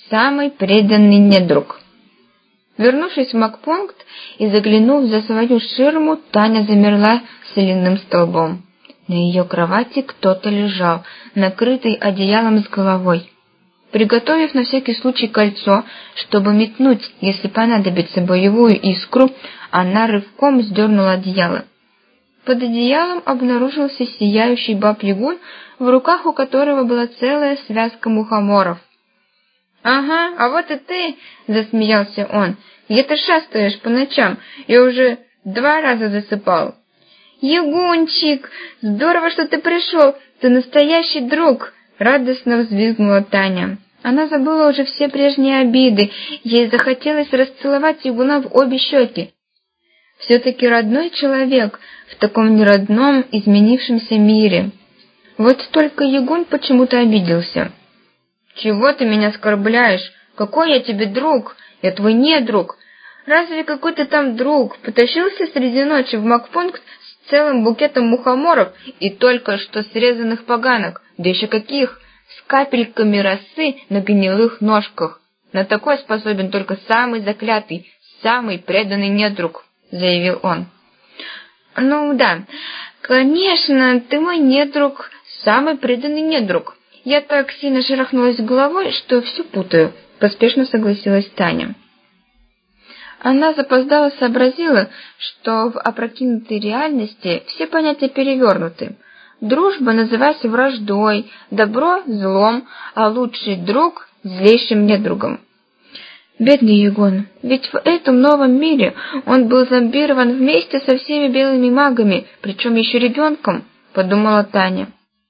самый преданный недруг. Вернувшись в Макпункт и заглянув за свою ширму, Таня замерла соляным столбом. На ее кровати кто-то лежал, накрытый одеялом с головой. Приготовив на всякий случай кольцо, чтобы метнуть, если понадобится, боевую искру, она рывком сдернула одеяло. Под одеялом обнаружился сияющий баб-ягун, в руках у которого была целая связка мухоморов. «Ага, а вот и ты!» — засмеялся он. «Где ты шастаешь по ночам? Я уже 2 раза засыпал». «Ягунчик, здорово, что ты пришел! Ты настоящий друг!» — радостно взвизгнула Таня. Она забыла уже все прежние обиды, ей захотелось расцеловать ягуна в обе щеки. Все-таки родной человек в таком неродном, изменившемся мире. Вот только ягун почему-то обиделся. «Чего ты меня оскорбляешь? Какой я тебе друг? Я твой недруг. Разве какой ты там друг? Потащился среди ночи в Макпункт с целым букетом мухоморов и только что срезанных поганок, да еще каких, с капельками росы на гнилых ножках. На такое способен только самый заклятый, самый преданный недруг», — заявил он. «Ну да, конечно, ты мой недруг, самый преданный недруг. Я так сильно шарахнулась головой, что все путаю», — поспешно согласилась Таня. Она запоздало сообразила, что в опрокинутой реальности все понятия перевернуты. Дружба называется враждой, добро — злом, а лучший друг — злейшим недругом. Бедный Ягон, ведь в этом новом мире он был зомбирован вместе со всеми белыми магами, причем еще ребенком, подумала Таня.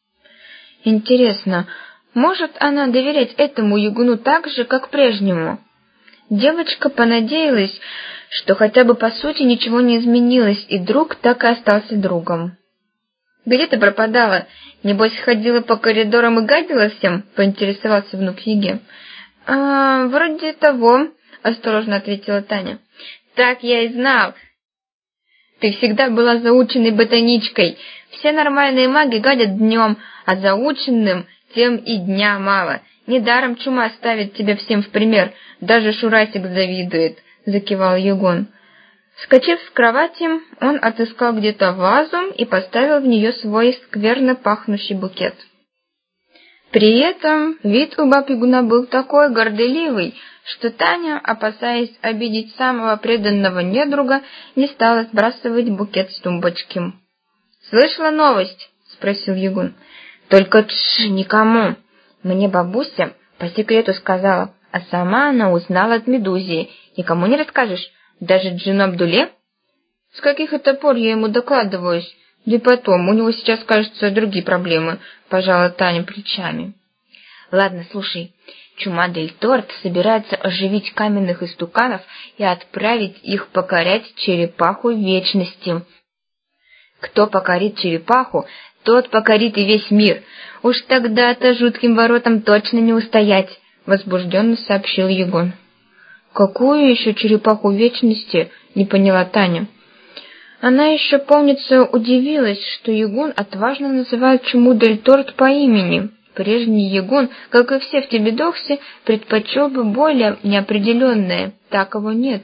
Интересно, может она доверять этому Ягуну так же, как прежнему? Девочка понадеялась, что хотя бы по сути ничего не изменилось, и друг так и остался другом. «Где ты пропадала? Небось, ходила по коридорам и гадила всем?» — поинтересовался внук Яги. «Вроде того», — осторожно ответила Таня. «Так я и знал. Ты всегда была заученной ботаничкой. Все нормальные маги гадят днем, а заученным тем и дня мало. Недаром чума ставит тебя всем в пример, даже Шурасик завидует», — закивал Ягун. Вскочив с кровати, он отыскал где-то вазу и поставил в нее свой скверно пахнущий букет. При этом вид у баб-ягуна был такой горделивый, что Таня, опасаясь обидеть самого преданного недруга, не стала сбрасывать букет с тумбочки. «Слышала новость?» — спросил Ягун. «Только никому. Мне бабуся по секрету сказала, а сама она узнала от Медузии. Никому не расскажешь? Даже Джину Абдуле?» «С каких это пор я ему докладываюсь? Да и потом, у него сейчас, кажется, другие проблемы», — пожала Таня плечами. «Ладно, слушай, Чума дель Торт собирается оживить каменных истуканов и отправить их покорять черепаху вечности. Кто покорит черепаху, тот покорит и весь мир. Уж тогда-то жутким воротам точно не устоять», — возбужденно сообщил Ягун. «Какую еще черепаху вечности?» — не поняла Таня. Она еще, помнится, удивилась, что Ягун отважно называет Чуму дель Торт по имени. Прежний Ягун, как и все в Тебедоксе, предпочел бы более неопределенное, таково нет.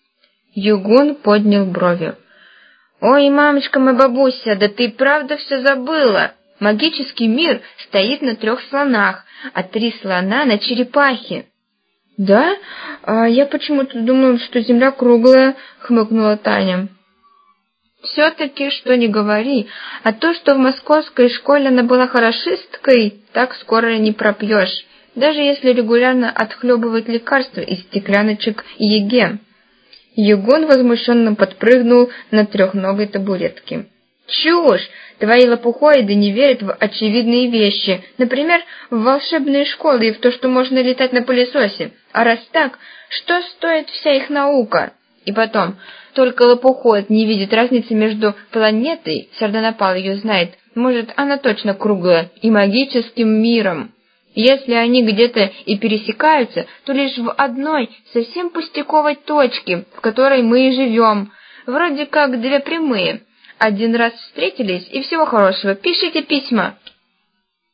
Ягун поднял брови. «Ой, мамочка моя бабуся, да ты правда все забыла! Магический мир стоит на 3 слонах, а 3 слона на черепахе». «Да? А я почему-то думала, что земля круглая», — хмыкнула Таня. «Все-таки, что ни говори, а то, что в московской школе она была хорошисткой, так скоро не пропьешь, даже если регулярно отхлебывать лекарства из стекляночек Еге». Ягун возмущенно подпрыгнул на 3-ногой табуретке. «Чушь! Твои лопухоиды не верят в очевидные вещи, например, в волшебные школы и в то, что можно летать на пылесосе. А раз так, что стоит вся их наука? И потом, только лопухоид не видит разницы между планетой, Сардонапал ее знает, может, она точно круглая, и магическим миром. Если они где-то и пересекаются, то лишь в одной, совсем пустяковой точке, в которой мы и живем, вроде как 2 прямые. Один раз встретились, и всего хорошего, пишите письма».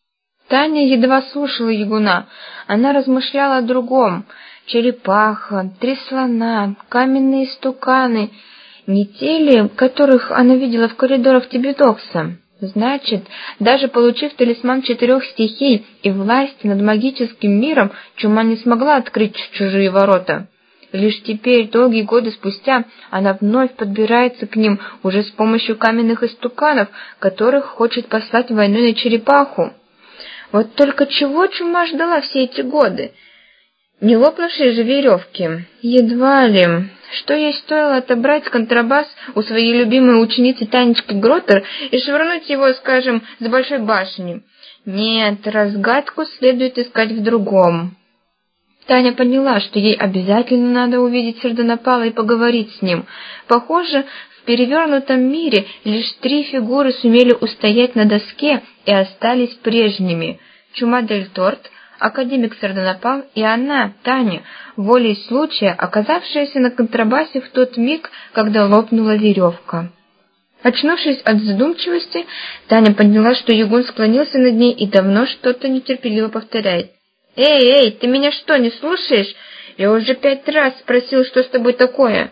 Таня едва слушала Ягуна. Она размышляла о другом. Черепаха, 3 слона, каменные истуканы. Не те ли, которых она видела в коридорах Тибидокса? Значит, даже получив талисман 4 стихий и власть над магическим миром, чума не смогла открыть чужие ворота. Лишь теперь, долгие годы спустя, она вновь подбирается к ним уже с помощью каменных истуканов, которых хочет послать войной на черепаху. Вот только чего чума ждала все эти годы? Не лопнувшие же веревки. Едва ли. Что ей стоило отобрать контрабас у своей любимой ученицы Танечки Гроттер и швырнуть его, скажем, с большой башни? Нет, разгадку следует искать в другом. Таня поняла, что ей обязательно надо увидеть Сердонапала и поговорить с ним. Похоже, в перевернутом мире лишь 3 фигуры сумели устоять на доске и остались прежними. Чума дель Торт, академик Сердонапал и она, Таня, волей случая, оказавшаяся на контрабасе в тот миг, когда лопнула веревка. Очнувшись от задумчивости, Таня поняла, что Ягун склонился над ней и давно что-то нетерпеливо повторяет. «Эй, ты меня что, не слушаешь? Я уже 5 раз спросил, что с тобой такое?»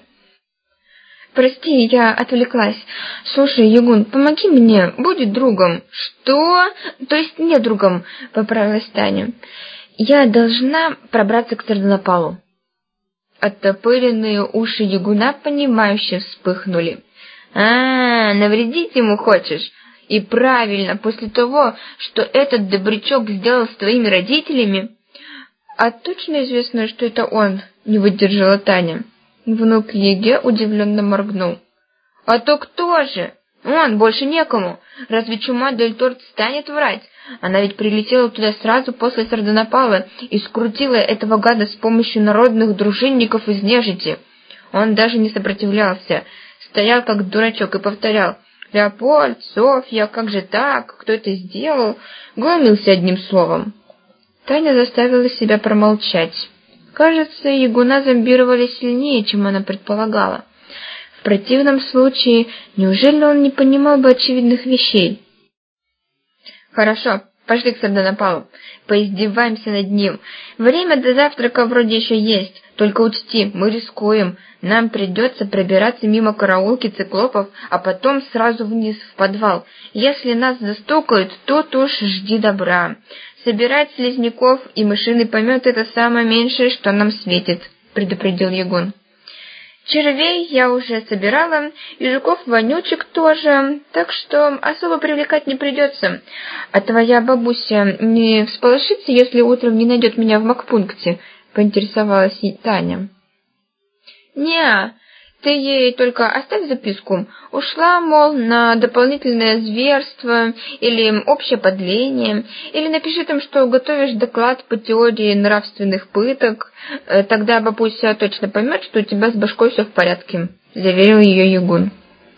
«Прости, я отвлеклась. Слушай, Ягун, помоги мне, будь другом». «Что? То есть не другом?» — поправилась Таня. «Я должна пробраться к Сердонапалу». Оттопыренные уши Ягуна понимающе вспыхнули. Навредить ему хочешь? И правильно, после того, что этот добрячок сделал с твоими родителями». «А точно известно, что это он?» — не выдержала Таня. Внук Еге удивленно моргнул. «А то кто же? Он, больше некому. Разве чума дель Торт станет врать? Она ведь прилетела туда сразу после Сердонапала и скрутила этого гада с помощью народных дружинников из нежити. Он даже не сопротивлялся, стоял как дурачок и повторял: «Леопольд, Софья, как же так? Кто это сделал?» Глумился одним словом. Таня заставила себя промолчать. Кажется, Ягуна зомбировали сильнее, чем она предполагала. В противном случае, неужели он не понимал бы очевидных вещей? «Хорошо, пошли к Сердонапалу. Поиздеваемся над ним. Время до завтрака вроде еще есть. Только учти, мы рискуем. Нам придется пробираться мимо караулки циклопов, а потом сразу вниз в подвал. Если нас застукают, тут уж жди добра. Собирать слизняков и мышиный помет — это самое меньшее, что нам светит», — предупредил Ягун. «Червей я уже собирала, и жуков-вонючек тоже, так что особо привлекать не придется. А твоя бабуся не всполошится, если утром не найдет меня в магпункте?» — поинтересовалась Таня. «Не, ты ей только оставь записку. Ушла, мол, на дополнительное зверство или общее подление, или напиши там, что готовишь доклад по теории нравственных пыток. Тогда бабуся точно поймет, что у тебя с башкой все в порядке», — заверил ее Ягун.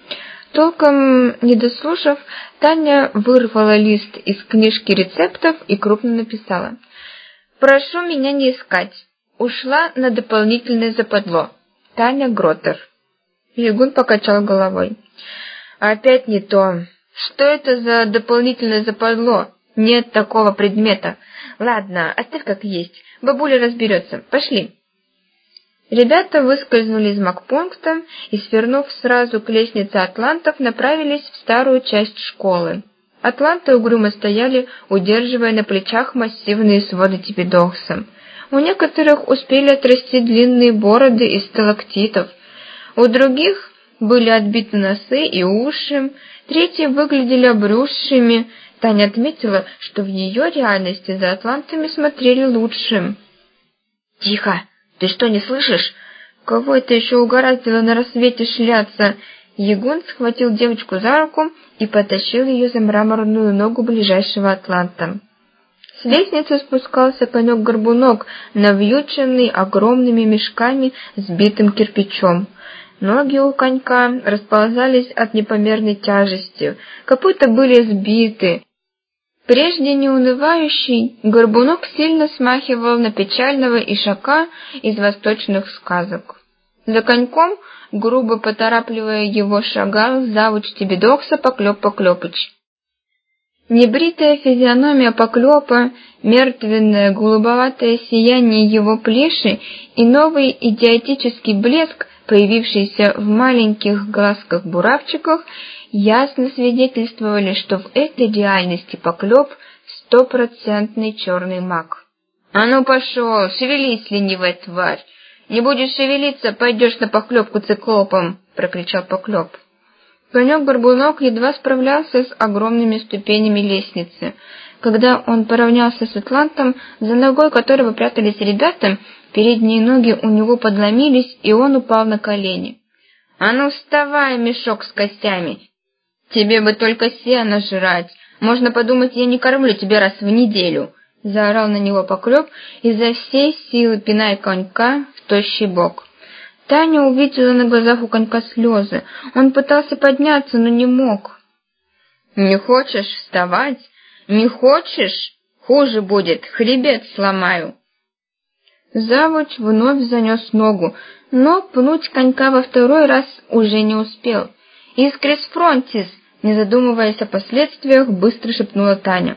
Толком не дослушав, Таня вырвала лист из книжки рецептов и крупно написала: «Прошу меня не искать. Ушла на дополнительное западло. Таня Гроттер». Ягун покачал головой. «Опять не то. Что это за дополнительное западло? Нет такого предмета. Ладно, оставь как есть. Бабуля разберется. Пошли». Ребята выскользнули из магпункта и, свернув сразу к лестнице атлантов, направились в старую часть школы. Атланты угрюмо стояли, удерживая на плечах массивные своды Тибидокса. У некоторых успели отрасти длинные бороды из сталактитов, у других были отбиты носы и уши, третьи выглядели обрюзшими. Таня отметила, что в ее реальности за атлантами смотрели лучше. «Тихо! Ты что, не слышишь? Кого это еще угораздило на рассвете шляться?» Ягун схватил девочку за руку и потащил ее за мраморную ногу ближайшего атланта. С лестницы спускался конек-горбунок, навьюченный огромными мешками с битым кирпичом. Ноги у конька расползались от непомерной тяжести, копыта были сбиты. Прежде неунывающий, горбунок сильно смахивал на печального ишака из восточных сказок. За коньком, грубо поторапливая его, шагал завуч Тибидокса Поклёп Поклёпыч. Небритая физиономия Поклёпа, мертвенное голубоватое сияние его плеши и новый идиотический блеск, появившийся в маленьких глазках-буравчиках, ясно свидетельствовали, что в этой реальности Поклёп — стопроцентный черный маг. «А ну пошел, шевелись, ленивая тварь! Не будешь шевелиться, пойдешь на похлебку циклопом!» — прокричал Поклёп. Конек-горбунок едва справлялся с огромными ступенями лестницы. Когда он поравнялся с атлантом, за ногой которого прятались ребята, передние ноги у него подломились, и он упал на колени. «А ну вставай, мешок с костями! Тебе бы только сено жрать! Можно подумать, я не кормлю тебя раз в неделю!» — заорал на него Поклёп, изо всей силы пиная конька в тощий бок. Таня увидела на глазах у конька слезы. Он пытался подняться, но не мог. «Не хочешь вставать? Не хочешь? Хуже будет, хребет сломаю!» Завуч вновь занес ногу, но пнуть конька во второй раз уже не успел. «Искрис фронтис!» — не задумываясь о последствиях, быстро шепнула Таня.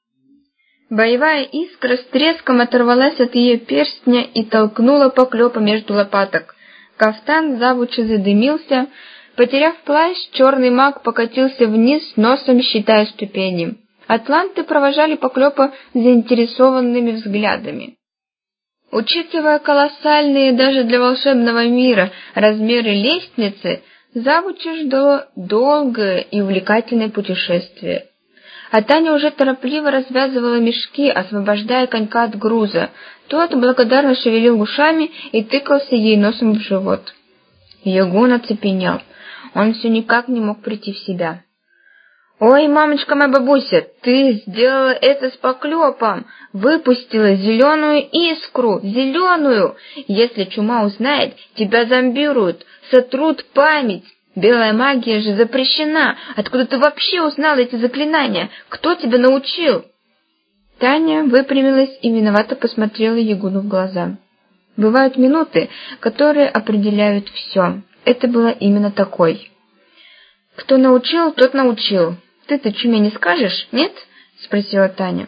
Боевая искра с треском оторвалась от ее перстня и толкнула Поклёпа между лопаток. Кафтан завуча задымился. Потеряв плащ, черный маг покатился вниз, носом считая ступени. Атланты провожали Поклёпа заинтересованными взглядами. Учитывая колоссальные даже для волшебного мира размеры лестницы, завуча ждало долгое и увлекательное путешествие. А Таня уже торопливо развязывала мешки, освобождая конька от груза. Тот благодарно шевелил ушами и тыкался ей носом в живот. Ягун оцепенел. Он все никак не мог прийти в себя. «Ой, мамочка моя бабуся, ты сделала это с Поклёпом! Выпустила зеленую искру! Зеленую! Если чума узнает, тебя зомбируют, сотрут память! Белая магия же запрещена! Откуда ты вообще узнала эти заклинания? Кто тебя научил?» Таня выпрямилась и виновато посмотрела Ягуну в глаза. Бывают минуты, которые определяют все. Это было именно такой. «Кто научил, тот научил. Ты-то чуме не скажешь, нет?» — спросила Таня.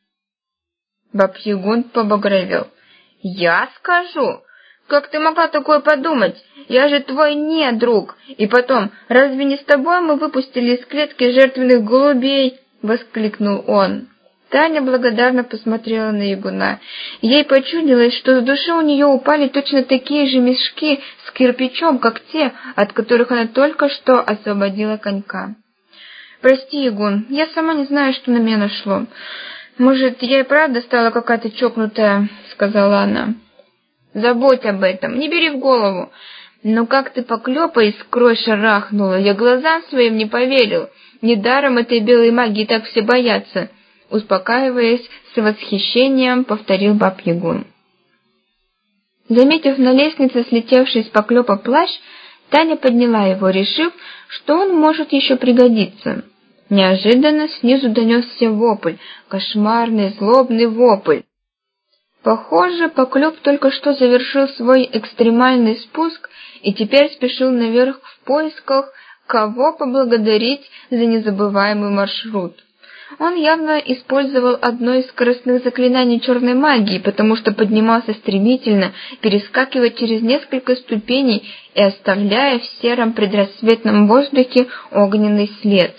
Баб-Ягун побагровел. «Я скажу? Как ты могла такое подумать? Я же твой недруг. И потом, разве не с тобой мы выпустили из клетки жертвенных голубей?» — воскликнул он. Таня благодарно посмотрела на Ягуна. Ей почудилось, что с души у нее упали точно такие же мешки с кирпичом, как те, от которых она только что освободила конька. «Прости, Ягун, я сама не знаю, что на меня нашло. Может, я и правда стала какая-то чокнутая», — сказала она. «Забудь об этом, не бери в голову. Но как ты Поклёпа искрой шарахнула, я глазам своим не поверил. Недаром этой белой магии так все боятся», — успокаиваясь с восхищением, повторил Баб-Ягун. Заметив на лестнице слетевший с Поклёпа плащ, Таня подняла его, решив, что он может еще пригодиться. Неожиданно снизу донесся вопль, кошмарный, злобный вопль. Похоже, Поклёп только что завершил свой экстремальный спуск и теперь спешил наверх в поисках, кого поблагодарить за незабываемый маршрут. Он явно использовал одно из скоростных заклинаний черной магии, потому что поднимался стремительно, перескакивая через несколько ступеней и оставляя в сером предрассветном воздухе огненный след.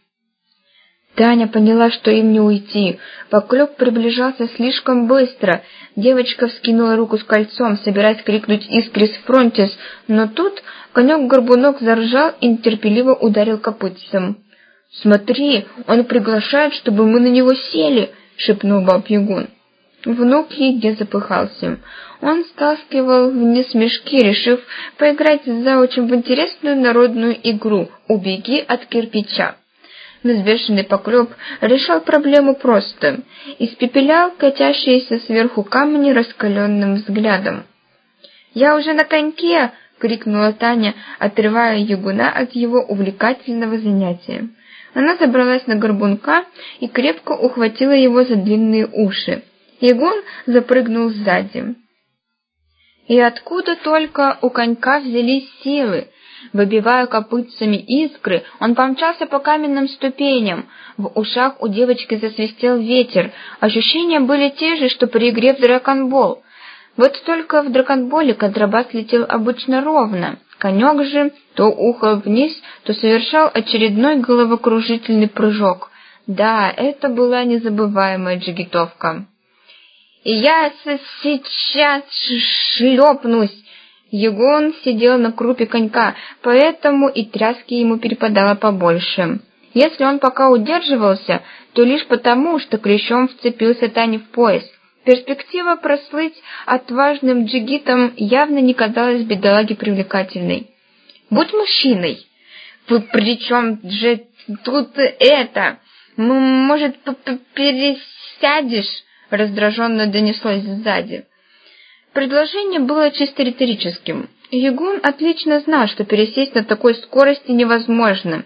Таня поняла, что им не уйти. Поклёп приближался слишком быстро. Девочка вскинула руку с кольцом, собираясь крикнуть «Искрис фронтис», но тут конек-горбунок заржал и нетерпеливо ударил копытцем. «Смотри, он приглашает, чтобы мы на него сели», — шепнул Баб-Ягун. Внук Еге запыхался. Он стаскивал вниз мешки, решив поиграть с заучем в интересную народную игру «Убеги от кирпича». Взвешенный Поклёп решал проблему просто. Испепелял катящиеся сверху камни раскаленным взглядом. «Я уже на коньке!» — крикнула Таня, отрывая Ягуна от его увлекательного занятия. Она забралась на горбунка и крепко ухватила его за длинные уши. Ягун запрыгнул сзади. И откуда только у конька взялись силы? Выбивая копытцами искры, он помчался по каменным ступеням. В ушах у девочки засвистел ветер. Ощущения были те же, что при игре в драконбол. Вот только в драконболе контрабас летел обычно ровно. Конек же то ухал вниз, то совершал очередной головокружительный прыжок. Да, это была незабываемая джигитовка. «И я сейчас шлепнусь!» Егон сидел на крупе конька, поэтому и тряски ему перепадало побольше. Если он пока удерживался, то лишь потому, что клещом вцепился Тане в пояс. Перспектива прослыть отважным джигитом явно не казалась бедолаге привлекательной. «Будь мужчиной!» «При чем же тут это? Может, пересядешь?» — раздраженно донеслось сзади. Предложение было чисто риторическим. Ягун отлично знал, что пересесть на такой скорости невозможно.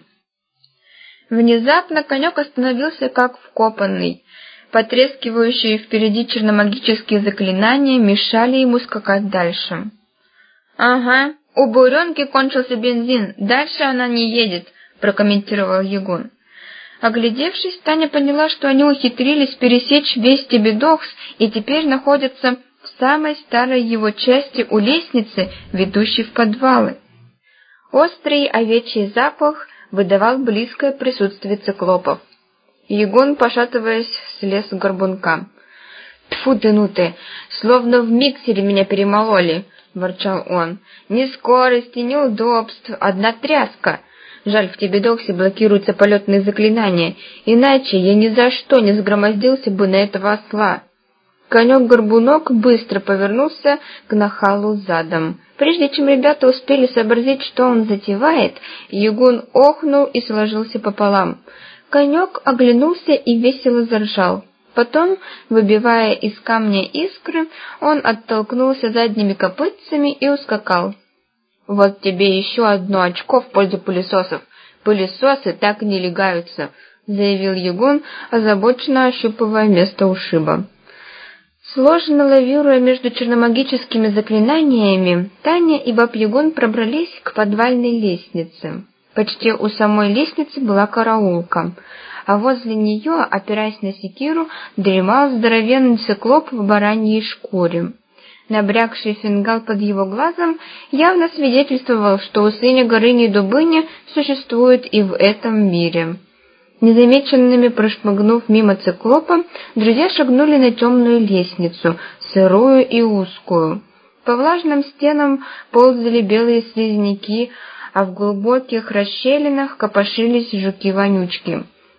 Внезапно конек остановился как вкопанный. Потрескивающие впереди черномагические заклинания мешали ему скакать дальше. «Ага, у буренки кончился бензин, дальше она не едет», — прокомментировал Ягун. Оглядевшись, Таня поняла, что они ухитрились пересечь весь Тебедокс и теперь находятся в самой старой его части у лестницы, ведущей в подвалы. Острый овечий запах выдавал близкое присутствие циклопов. Ягун, пошатываясь, слез с горбунка. «Тьфу ты, ну ты! Словно в миксере меня перемололи!» — ворчал он. «Ни скорости, ни удобств, одна тряска! Жаль, в Тебедоксе блокируются полетные заклинания, иначе я ни за что не сгромоздился бы на этого осла». Конек-горбунок быстро повернулся к нахалу задом. Прежде чем ребята успели сообразить, что он затевает, Ягун охнул и сложился пополам. Конек оглянулся и весело заржал. Потом, выбивая из камня искры, он оттолкнулся задними копытцами и ускакал. «Вот тебе еще одно очко в пользу пылесосов. Пылесосы так не легаются», — заявил Ягун, озабоченно ощупывая место ушиба. Сложно лавируя между черномагическими заклинаниями, Таня и Баб-Ягун пробрались к подвальной лестнице. Почти у самой лестницы была караулка, а возле нее, опираясь на секиру, дремал здоровенный циклоп в бараньей шкуре. Набрякший фингал под его глазом явно свидетельствовал, что у сыня Горыни и Дубыни существует и в этом мире. Незамеченными прошмыгнув мимо циклопа, друзья шагнули на темную лестницу, сырую и узкую. По влажным стенам ползали белые слизняки, а в глубоких расщелинах копошились жуки-вонючки.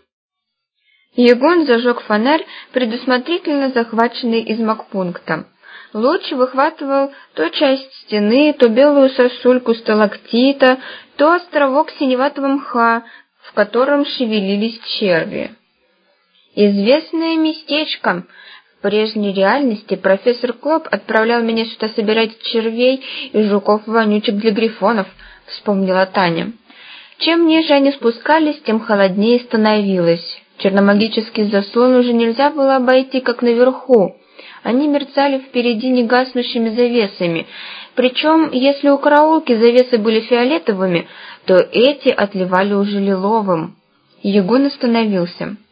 Ягун зажег фонарь, предусмотрительно захваченный из магпункта. Луч выхватывал то часть стены, то белую сосульку сталактита, то островок синеватого мха, в котором шевелились черви. Известное местечко. В прежней реальности профессор Клоп отправлял меня сюда собирать червей и жуков-вонючек для грифонов, вспомнила Таня. Чем ниже они спускались, тем холоднее становилось. Черномагический заслон уже нельзя было обойти, как наверху. Они мерцали впереди негаснущими завесами, причем, если у караулки завесы были фиолетовыми, то эти отливали уже лиловым. Ягун остановился.